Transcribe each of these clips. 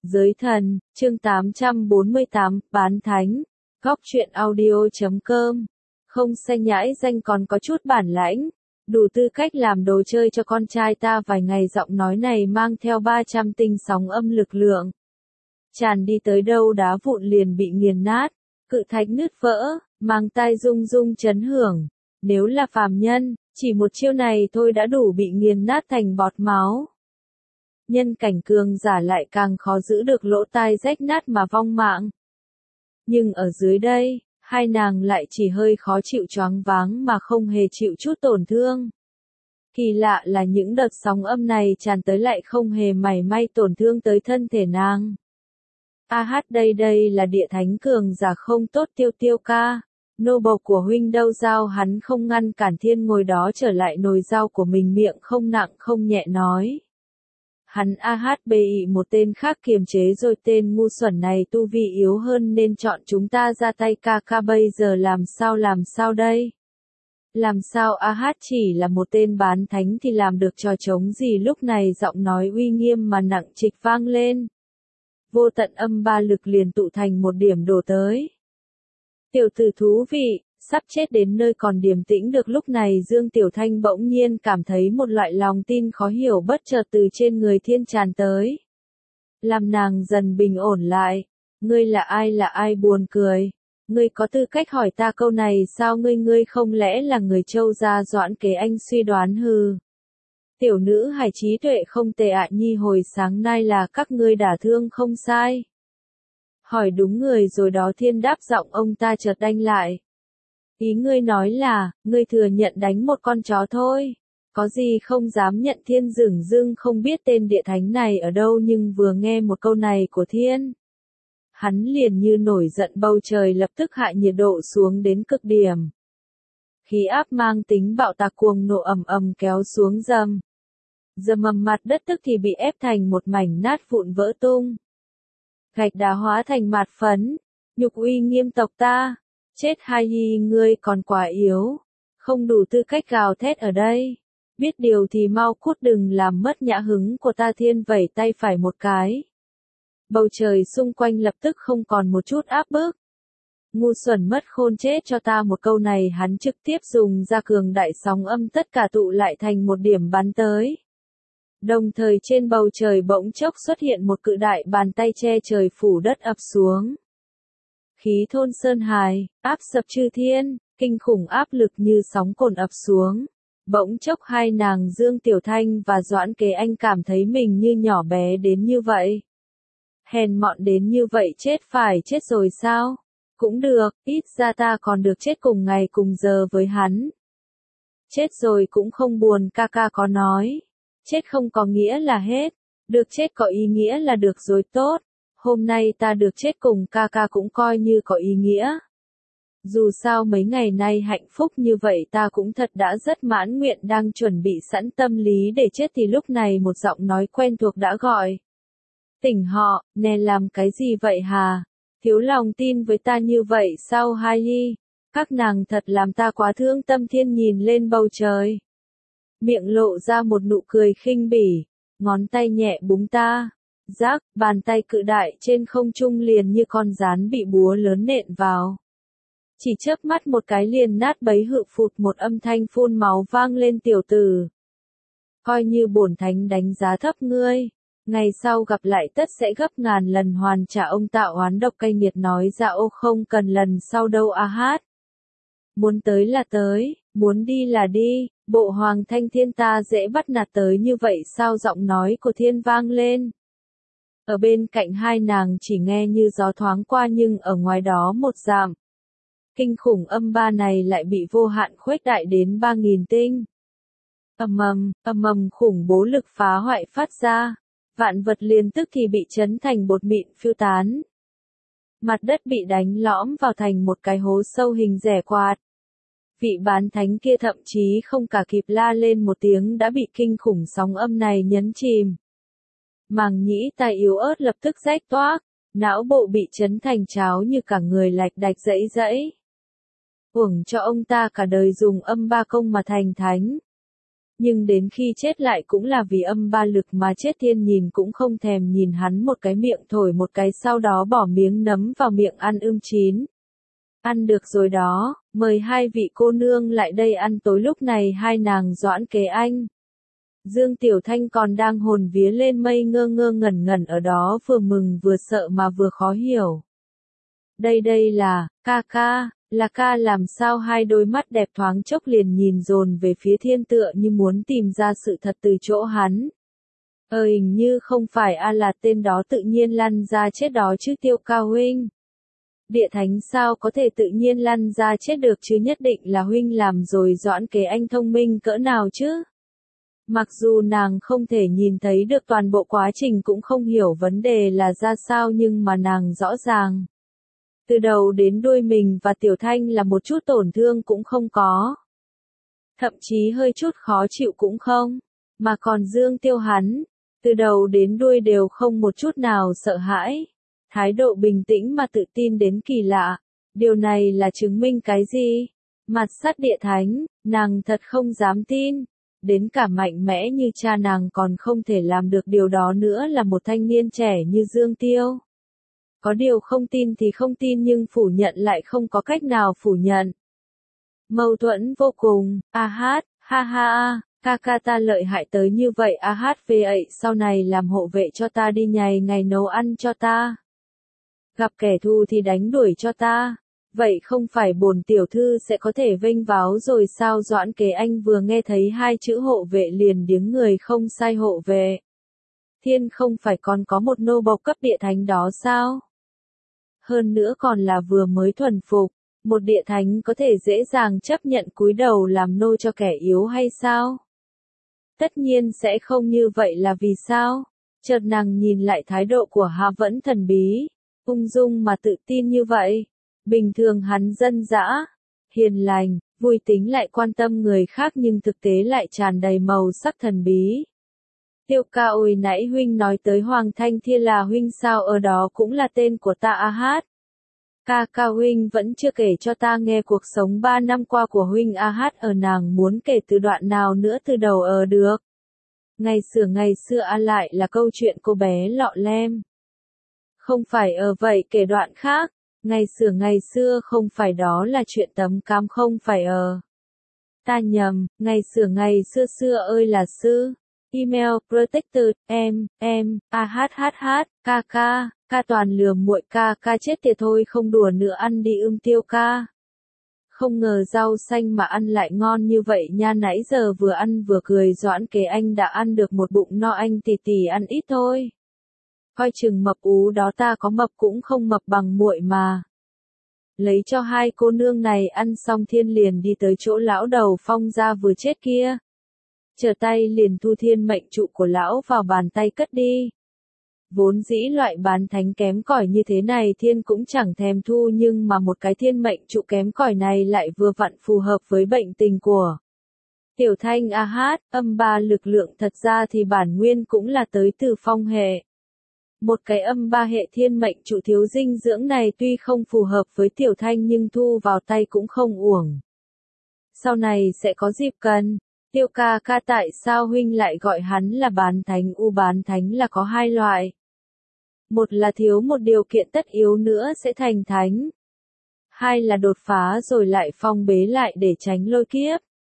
Giới thần, chương 848, bán thánh, góc truyện audio.com. Không xe nhãi danh còn có chút bản lãnh, đủ tư cách làm đồ chơi cho con trai ta vài ngày. Giọng nói này mang theo 300 tinh sóng âm lực lượng. Tràn đi tới đâu đá vụn liền bị nghiền nát, cự thạch nứt vỡ, mang tai rung rung chấn hưởng. Nếu là phàm nhân, chỉ một chiêu này thôi đã đủ bị nghiền nát thành bọt máu. Nhân cảnh cường giả lại càng khó giữ được lỗ tai rách nát mà vong mạng. Nhưng ở dưới đây, hai nàng lại chỉ hơi khó chịu choáng váng mà không hề chịu chút tổn thương. Kỳ lạ là những đợt sóng âm này tràn tới lại không hề mảy may tổn thương tới thân thể nàng. Đây là địa thánh cường giả không tốt. Tiêu ca, nô bộc của huynh đâu? Giao hắn không ngăn cản Thiên ngồi đó trở lại nồi rau của mình, miệng không nặng không nhẹ nói. Hắn bị một tên khác kiềm chế rồi. Tên ngu xuẩn này tu vi yếu hơn nên chọn chúng ta ra tay. Ca bây giờ làm sao đây? Làm sao? Chỉ là một tên bán thánh thì làm được trò trống gì? Lúc này giọng nói uy nghiêm mà nặng trịch vang lên. Vô tận âm ba lực liền tụ thành một điểm đổ tới. Tiểu tử thú vị, sắp chết đến nơi còn điềm tĩnh được. Lúc này Dương Tiểu Thanh bỗng nhiên cảm thấy một loại lòng tin khó hiểu bất chợt từ trên người Thiên tràn tới. Làm nàng dần bình ổn lại. Ngươi là ai? Buồn cười. Ngươi có tư cách hỏi ta câu này sao? Ngươi không lẽ là người Châu gia Doãn Kế? Anh suy đoán. Hừ. Tiểu nữ hài trí tuệ không tệ ạ. Nhi hồi sáng nay là các ngươi đả thương không sai. Hỏi đúng người rồi đó. Thiên đáp. Giọng ông ta chợt đanh lại. Ý ngươi nói là, ngươi thừa nhận đánh một con chó thôi. Có gì không dám nhận? Thiên dửng dưng không biết tên địa thánh này ở đâu, nhưng vừa nghe một câu này của Thiên, hắn liền như nổi giận. Bầu trời lập tức hạ nhiệt độ xuống đến cực điểm. Khí áp mang tính bạo tạc cuồng nộ ầm ầm kéo xuống dầm mặt đất tức thì bị ép thành một mảnh nát vụn vỡ tung. Gạch đá hóa thành mạt phấn, nhục uy nghiêm tộc ta. Chết hay ngươi còn quá yếu, không đủ tư cách gào thét ở đây. Biết điều thì mau cút, đừng làm mất nhã hứng của ta. Thiên vẩy tay phải một cái. Bầu trời xung quanh lập tức không còn một chút áp bức. Ngu xuẩn mất khôn, chết cho ta. Một câu này hắn trực tiếp dùng ra cường đại sóng âm, tất cả tụ lại thành một điểm bắn tới. Đồng thời trên bầu trời bỗng chốc xuất hiện một cự đại bàn tay che trời phủ đất ập xuống. Khí thôn sơn hải, áp sập chư thiên, kinh khủng áp lực như sóng cồn ập xuống. Bỗng chốc hai nàng Dương Tiểu Thanh và Doãn Kế Anh cảm thấy mình như nhỏ bé đến như vậy. Hèn mọn đến như vậy. Chết phải chết rồi sao? Cũng được, ít ra ta còn được chết cùng ngày cùng giờ với hắn. Chết rồi cũng không buồn. Ca có nói. Chết không có nghĩa là hết. Được chết có ý nghĩa là được rồi. Tốt. Hôm nay ta được chết cùng ca cũng coi như có ý nghĩa. Dù sao mấy ngày nay hạnh phúc như vậy ta cũng thật đã rất mãn nguyện. Đang chuẩn bị sẵn tâm lý để chết thì lúc này một giọng nói quen thuộc đã gọi. Tỉnh họ, nè làm cái gì vậy hà? Thiếu lòng tin với ta như vậy sao Hai? Các nàng thật làm ta quá thương tâm. Thiên nhìn lên bầu trời, miệng lộ ra một nụ cười khinh bỉ, ngón tay nhẹ búng ta. Rác, bàn tay cự đại trên không trung liền như con gián bị búa lớn nện vào. Chỉ chớp mắt một cái liền nát bấy. Hự phụt, một âm thanh phun máu vang lên. Tiểu tử, coi như bổn thánh đánh giá thấp ngươi, ngày sau gặp lại tất sẽ gấp ngàn lần hoàn trả. Ông ta oán độc cay nghiệt nói ra. Ô, không cần lần sau đâu. Muốn tới là tới, muốn đi là đi. Bộ Hoàng Thanh Thiên ta dễ bắt nạt tới như vậy sao? Giọng nói của Thiên vang lên. Ở bên cạnh hai nàng chỉ nghe như gió thoáng qua, nhưng ở ngoài đó một dặm, kinh khủng âm ba này lại bị vô hạn khuếch đại đến 3000 tinh. Ầm ầm, khủng bố lực phá hoại phát ra, vạn vật liền tức thì bị chấn thành bột mịn phiêu tán. Mặt đất bị đánh lõm vào thành một cái hố sâu hình rẻ quạt. Vị bán thánh kia thậm chí không cả kịp la lên một tiếng đã bị kinh khủng sóng âm này nhấn chìm. Màng nhĩ tai yếu ớt lập tức rách toác, não bộ bị chấn thành cháo như cả người lạch đạch rẫy. Uổng cho ông ta cả đời dùng âm ba công mà thành thánh. Nhưng đến khi chết lại cũng là vì âm ba lực mà chết, thiên nhìn cũng không thèm nhìn hắn một cái, miệng thổi một cái sau đó bỏ miếng nấm vào miệng ăn chín. Ăn được rồi đó, mời hai vị cô nương lại đây ăn tối. Lúc này hai nàng Doãn Kế Anh, Dương Tiểu Thanh còn đang hồn vía lên mây, ngơ ngơ ngẩn ngẩn ở đó, vừa mừng vừa sợ mà vừa khó hiểu. Đây là, ca, là ca làm sao? Hai đôi mắt đẹp thoáng chốc liền nhìn dồn về phía thiên, tựa như muốn tìm ra sự thật từ chỗ hắn. Hình như không phải là tên đó tự nhiên lăn ra chết đó chứ Tiêu ca huynh. Địa thánh sao có thể tự nhiên lăn ra chết được chứ, nhất định là huynh làm rồi. Doãn Kế Anh thông minh cỡ nào chứ? Mặc dù nàng không thể nhìn thấy được toàn bộ quá trình, cũng không hiểu vấn đề là ra sao, nhưng mà nàng rõ ràng. Từ đầu đến đuôi mình và Tiểu Thanh là một chút tổn thương cũng không có. Thậm chí hơi chút khó chịu cũng không. Mà còn Dương Tiêu hắn, từ đầu đến đuôi đều không một chút nào sợ hãi. Thái độ bình tĩnh mà tự tin đến kỳ lạ. Điều này là chứng minh cái gì? Mặt sắt địa thánh, nàng thật không dám tin. Đến cả mạnh mẽ như cha nàng còn không thể làm được điều đó nữa, là một thanh niên trẻ như Dương Tiêu. Có điều không tin thì không tin, nhưng phủ nhận lại không có cách nào phủ nhận. Mâu thuẫn vô cùng. Ha ha, ca ta lợi hại tới như vậy. Vậy sau này làm hộ vệ cho ta đi, ngày nấu ăn cho ta. Gặp kẻ thù thì đánh đuổi cho ta. Vậy không phải bổn tiểu thư sẽ có thể vênh váo rồi sao? Doãn Kế Anh vừa nghe thấy hai chữ hộ vệ liền điếng người. Không sai, hộ vệ. Thiên không phải còn có một nô bộc cấp địa thánh đó sao? Hơn nữa còn là vừa mới thuần phục. Một địa thánh có thể dễ dàng chấp nhận cúi đầu làm nô cho kẻ yếu hay sao? Tất nhiên sẽ không như vậy, là vì sao? Chợt nàng nhìn lại thái độ của Hạ Vẫn thần bí, ung dung mà tự tin như vậy. Bình thường hắn dân dã, hiền lành, vui tính, lại quan tâm người khác, nhưng thực tế lại tràn đầy màu sắc thần bí. Tiêu ca ơi, nãy huynh nói tới Hoàng Thanh Thiên là huynh sao? Ở đó cũng là tên của ta. Ca huynh vẫn chưa kể cho ta nghe cuộc sống 3 năm qua của huynh. Ở nàng muốn kể từ đoạn nào nữa, từ đầu được. Ngày xưa lại là câu chuyện cô bé lọ lem. Không phải vậy, kể đoạn khác. Ngày xưa không phải, đó là chuyện tấm cám, không phải Ta nhầm, ngày xưa ơi là sư. Email protected, ca toàn lừa muội. Ca chết tiệt thôi, không đùa nữa, ăn đi Tiêu ca. Không ngờ rau xanh mà ăn lại ngon như vậy nha, nãy giờ vừa ăn vừa cười. Doãn Kế Anh đã ăn được một bụng no, anh tỉ ăn ít thôi. Coi chừng mập ú đó, ta có mập cũng không mập bằng muội mà. Lấy cho hai cô nương này ăn xong, Thiên liền đi tới chỗ lão đầu Phong gia vừa chết kia. Trở tay liền thu thiên mệnh trụ của lão vào bàn tay cất đi. Vốn dĩ loại bán thánh kém cỏi như thế này Thiên cũng chẳng thèm thu, nhưng mà một cái thiên mệnh trụ kém cỏi này lại vừa vặn phù hợp với bệnh tình của Tiểu Thanh. Âm ba lực lượng thật ra thì bản nguyên cũng là tới từ phong hệ. Một cái âm ba hệ thiên mệnh trụ thiếu dinh dưỡng này tuy không phù hợp với Tiểu Thanh, nhưng thu vào tay cũng không uổng. Sau này sẽ có dịp cần. Tiêu ca, tại sao huynh lại gọi hắn là bán thánh? Bán thánh là có hai loại. Một là thiếu một điều kiện tất yếu nữa sẽ thành thánh. Hai là đột phá rồi lại phong bế lại để tránh lôi kiếp.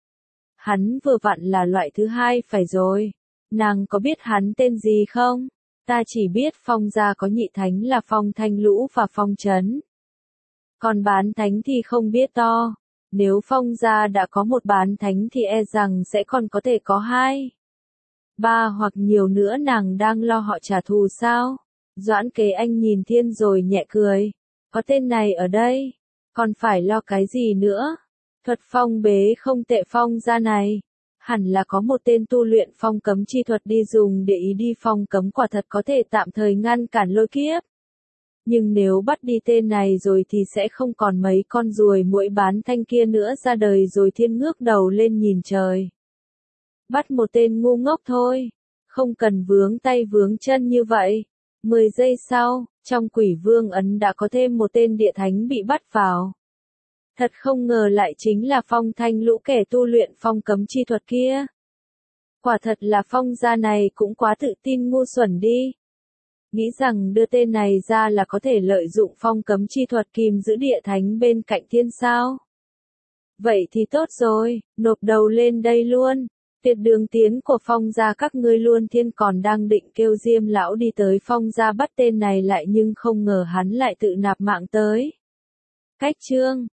Hắn vừa vặn là loại thứ hai phải rồi. Nàng có biết hắn tên gì không? Ta chỉ biết Phong gia có nhị thánh là Phong Thanh Lũ và Phong Trấn. Còn bán thánh thì không biết to. Nếu Phong gia đã có một bán thánh thì e rằng sẽ còn có thể có 2, 3 hoặc nhiều nữa. Nàng đang lo họ trả thù sao? Doãn Kế Anh nhìn Thiên rồi nhẹ cười. Có tên này ở đây, còn phải lo cái gì nữa? Thuật phong bế không tệ. Phong gia này hẳn là có một tên tu luyện phong cấm chi thuật đi dùng để ý đi phong cấm, quả thật có thể tạm thời ngăn cản lôi kiếp. Nhưng nếu bắt đi tên này rồi thì sẽ không còn mấy con ruồi muỗi bán thanh kia nữa ra đời rồi. Thiên ngước đầu lên nhìn trời. Bắt một tên ngu ngốc thôi, không cần vướng tay vướng chân như vậy. 10 giây sau, trong Quỷ Vương ấn đã có thêm một tên địa thánh bị bắt vào. Thật không ngờ lại chính là Phong Thanh Lũ, kẻ tu luyện phong cấm chi thuật kia. Quả thật là Phong gia này cũng quá tự tin ngu xuẩn đi. Nghĩ rằng đưa tên này ra là có thể lợi dụng phong cấm chi thuật kìm giữ địa thánh bên cạnh thiên sao. Vậy thì tốt rồi, nộp đầu lên đây luôn. Tiệt đường tiến của Phong gia các ngươi luôn thiên còn đang định kêu Diêm lão đi tới Phong gia bắt tên này lại nhưng không ngờ hắn lại tự nạp mạng tới. Cách chương